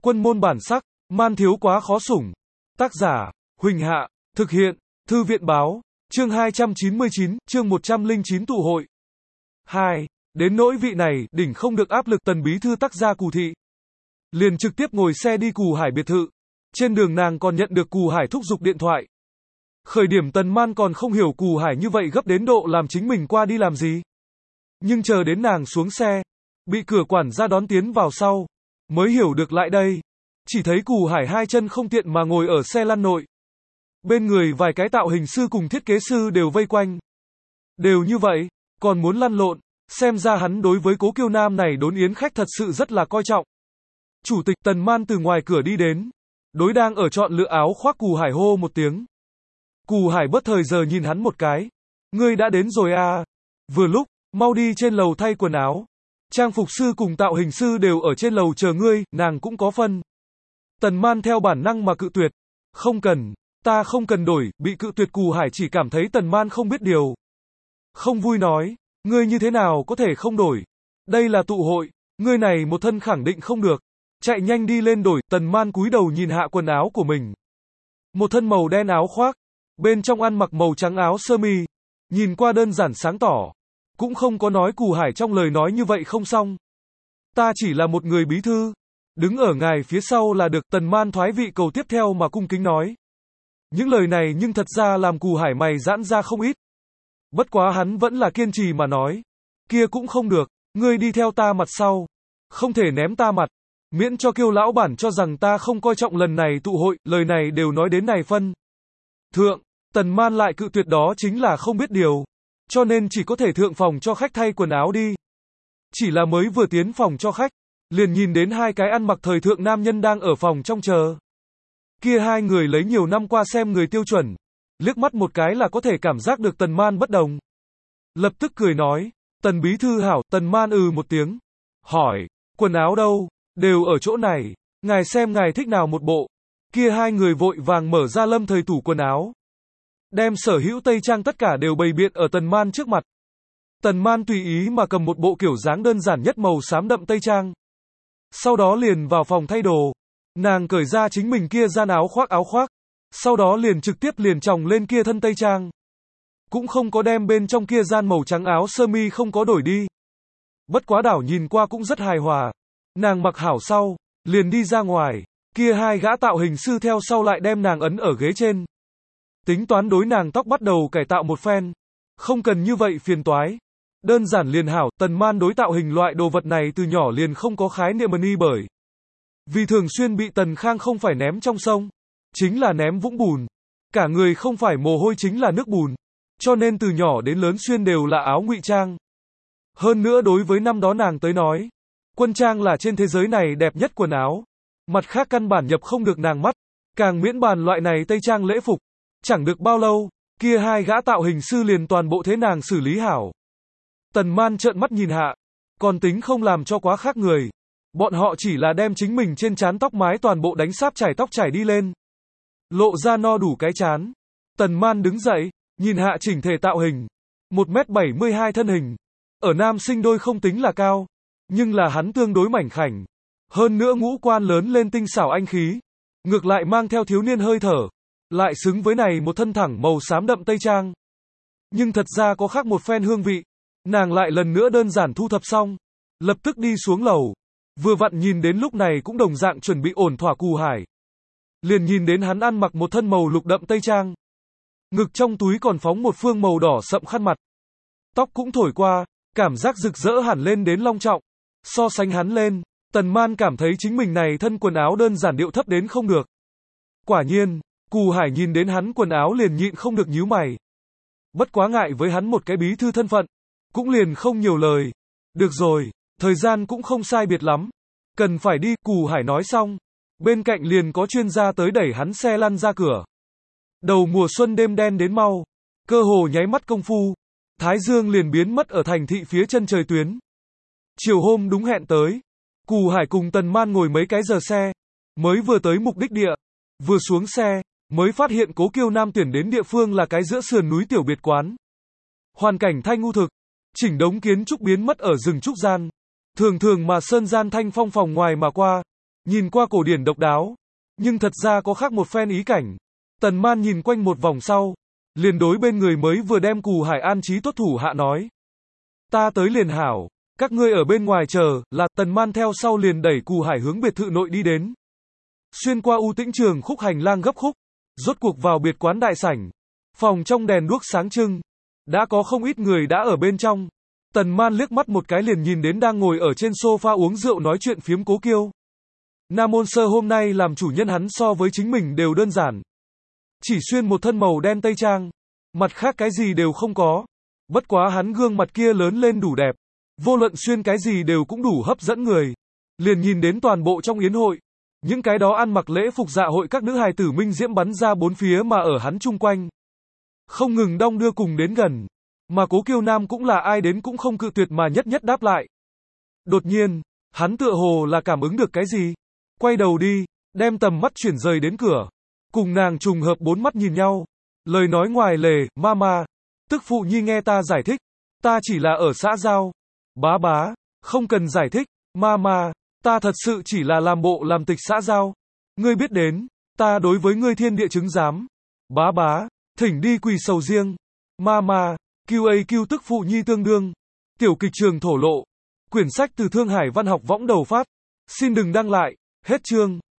Quân môn bản sắc, man thiếu quá khó sủng. Tác giả, Huỳnh Hạ, thực hiện, Thư viện báo, chương 299, chương 109 tụ hội. 2. Đến nỗi vị này, đỉnh không được áp lực Tần bí thư tác gia Cù thị. Liền trực tiếp ngồi xe đi Cù Hải biệt thự. Trên đường nàng còn nhận được Cù Hải thúc giục điện thoại. Khởi điểm Tần Man còn không hiểu Cù Hải như vậy gấp đến độ làm chính mình qua đi làm gì. Nhưng chờ đến nàng xuống xe, bị cửa quản gia đón tiến vào sau, mới hiểu được lại đây. Chỉ thấy Cù Hải hai chân không tiện mà ngồi ở xe lăn nội. Bên người vài cái tạo hình sư cùng thiết kế sư đều vây quanh. Đều như vậy, còn muốn lăn lộn, xem ra hắn đối với Cố Kiêu Nam này đốn yến khách thật sự rất là coi trọng. Chủ tịch Tần Man từ ngoài cửa đi đến, đối đang ở chọn lựa áo khoác Cù Hải hô một tiếng. Cù Hải bất thời giờ nhìn hắn một cái. Ngươi đã đến rồi à? Vừa lúc, mau đi trên lầu thay quần áo. Trang phục sư cùng tạo hình sư đều ở trên lầu chờ ngươi, nàng cũng có phân. Tần Man theo bản năng mà cự tuyệt. Không cần, ta không cần đổi, bị cự tuyệt Cù Hải chỉ cảm thấy Tần Man không biết điều. Không vui nói, ngươi như thế nào có thể không đổi? Đây là tụ hội, ngươi này một thân khẳng định không được. Chạy nhanh đi lên đổi, Tần Man cúi đầu nhìn hạ quần áo của mình. Một thân màu đen áo khoác, bên trong ăn mặc màu trắng áo sơ mi, nhìn qua đơn giản sáng tỏ. Cũng không có nói Cù Hải trong lời nói như vậy không xong. Ta chỉ là một người bí thư, đứng ở ngài phía sau là được. Tần Man thoái vị cầu tiếp theo mà cung kính nói. Những lời này nhưng thật ra làm Cù Hải mày giãn ra không ít. Bất quá hắn vẫn là kiên trì mà nói. Kia cũng không được, ngươi đi theo ta mặt sau. Không thể ném ta mặt. Miễn cho Kiêu lão bản cho rằng ta không coi trọng lần này tụ hội, lời này đều nói đến này phân. Thượng, Tần Man lại cự tuyệt đó chính là không biết điều. Cho nên chỉ có thể thượng phòng cho khách thay quần áo đi. Chỉ là mới vừa tiến phòng cho khách, liền nhìn đến hai cái ăn mặc thời thượng nam nhân đang ở phòng trong chờ. Kia hai người lấy nhiều năm qua xem người tiêu chuẩn, liếc mắt một cái là có thể cảm giác được Tần Man bất đồng. Lập tức cười nói, Tần bí thư hảo. Tần Man một tiếng, hỏi, quần áo đâu? Đều ở chỗ này, ngài xem ngài thích nào một bộ. Kia hai người vội vàng mở ra lâm thời tủ quần áo, đem sở hữu tây trang tất cả đều bày biện ở Tần Man trước mặt. Tần Man tùy ý mà cầm một bộ kiểu dáng đơn giản nhất màu xám đậm tây trang. Sau đó liền vào phòng thay đồ. Nàng cởi ra chính mình kia gian áo khoác. Sau đó liền trực tiếp liền chồng lên kia thân tây trang. Cũng không có đem bên trong kia gian màu trắng áo sơ mi không có đổi đi. Bất quá đảo nhìn qua cũng rất hài hòa. Nàng mặc hảo sau, liền đi ra ngoài. Kia hai gã tạo hình sư theo sau lại đem nàng ấn ở ghế trên. Tính toán đối nàng tóc bắt đầu cải tạo một phen. Không cần như vậy phiền toái. Đơn giản liền hảo. Tần Man đối tạo hình loại đồ vật này từ nhỏ liền không có khái niệm ni bởi. Vì thường xuyên bị Tần Khang không phải ném trong sông, chính là ném vũng bùn. Cả người không phải mồ hôi chính là nước bùn. Cho nên từ nhỏ đến lớn xuyên đều là áo ngụy trang. Hơn nữa đối với năm đó nàng tới nói, quân trang là trên thế giới này đẹp nhất quần áo. Mặt khác căn bản nhập không được nàng mắt. Càng miễn bàn loại này tây trang lễ phục. Chẳng được bao lâu, kia hai gã tạo hình sư liền toàn bộ thế nàng xử lý hảo. Tần Man trợn mắt nhìn hạ, còn tính không làm cho quá khác người. Bọn họ chỉ là đem chính mình trên trán tóc mái toàn bộ đánh sáp chải tóc chải đi lên. Lộ ra no đủ cái trán. Tần Man đứng dậy, nhìn hạ chỉnh thể tạo hình. 1m72 thân hình. Ở nam sinh đôi không tính là cao, nhưng là hắn tương đối mảnh khảnh. Hơn nữa ngũ quan lớn lên tinh xảo anh khí. Ngược lại mang theo thiếu niên hơi thở. Lại xứng với này một thân thẳng màu xám đậm tây trang. Nhưng thật ra có khác một phen hương vị. Nàng lại lần nữa đơn giản thu thập xong, lập tức đi xuống lầu. Vừa vặn nhìn đến lúc này cũng đồng dạng chuẩn bị ổn thỏa Cù Hải. Liền nhìn đến hắn ăn mặc một thân màu lục đậm tây trang. Ngực trong túi còn phóng một phương màu đỏ sậm khăn mặt. Tóc cũng thổi qua, cảm giác rực rỡ hẳn lên đến long trọng. So sánh hắn lên, Tần Man cảm thấy chính mình này thân quần áo đơn giản điệu thấp đến không được. Quả nhiên, Cù Hải nhìn đến hắn quần áo liền nhịn không được nhíu mày. Bất quá ngại với hắn một cái bí thư thân phận, cũng liền không nhiều lời. Được rồi, thời gian cũng không sai biệt lắm. Cần phải đi, Cù Hải nói xong. Bên cạnh liền có chuyên gia tới đẩy hắn xe lăn ra cửa. Đầu mùa xuân đêm đen đến mau. Cơ hồ nháy mắt công phu. Thái dương liền biến mất ở thành thị phía chân trời tuyến. Chiều hôm đúng hẹn tới. Cù Hải cùng Tần Man ngồi mấy cái giờ xe. Mới vừa tới mục đích địa. Vừa xuống xe, mới phát hiện Cố Kiêu Nam tuyển đến địa phương là cái giữa sườn núi tiểu biệt quán. Hoàn cảnh thanh ngu thực. Chỉnh đống kiến trúc biến mất ở rừng trúc gian. Thường thường mà sơn gian thanh phong phòng ngoài mà qua. Nhìn qua cổ điển độc đáo, nhưng thật ra có khác một phen ý cảnh. Tần Man nhìn quanh một vòng sau, liền đối bên người mới vừa đem Cù Hải an trí tốt thủ hạ nói. Ta tới liền hảo, các ngươi ở bên ngoài chờ, là Tần Man theo sau liền đẩy Cù Hải hướng biệt thự nội đi đến. Xuyên qua u tĩnh trường khúc hành lang gấp khúc, rốt cuộc vào biệt quán đại sảnh. Phòng trong đèn đuốc sáng trưng, đã có không ít người đã ở bên trong. Tần Man liếc mắt một cái liền nhìn đến đang ngồi ở trên sofa uống rượu nói chuyện phiếm Cố Kiêu. Nam Môn Sơ hôm nay làm chủ nhân hắn so với chính mình đều đơn giản. Chỉ xuyên một thân màu đen tây trang, mặt khác cái gì đều không có. Bất quá hắn gương mặt kia lớn lên đủ đẹp, vô luận xuyên cái gì đều cũng đủ hấp dẫn người. Liền nhìn đến toàn bộ trong yến hội, những cái đó ăn mặc lễ phục dạ hội các nữ hài tử minh diễm bắn ra bốn phía mà ở hắn chung quanh. Không ngừng đong đưa cùng đến gần, mà Cố Kiêu Nam cũng là ai đến cũng không cự tuyệt mà nhất nhất đáp lại. Đột nhiên, hắn tựa hồ là cảm ứng được cái gì, quay đầu đi, đem tầm mắt chuyển rời đến cửa, cùng nàng trùng hợp bốn mắt nhìn nhau, lời nói ngoài lề, mama, tức phụ nhi nghe ta giải thích, ta chỉ là ở xã giao, bá bá, không cần giải thích, mama, ta thật sự chỉ là làm bộ làm tịch xã giao, ngươi biết đến, ta đối với ngươi thiên địa chứng giám, bá bá, thỉnh đi quỳ sầu riêng, mama, QAQ tức phụ nhi tương đương, tiểu kịch trường thổ lộ, quyển sách từ Thương Hải Văn học võng đầu phát, xin đừng đăng lại, hết chương.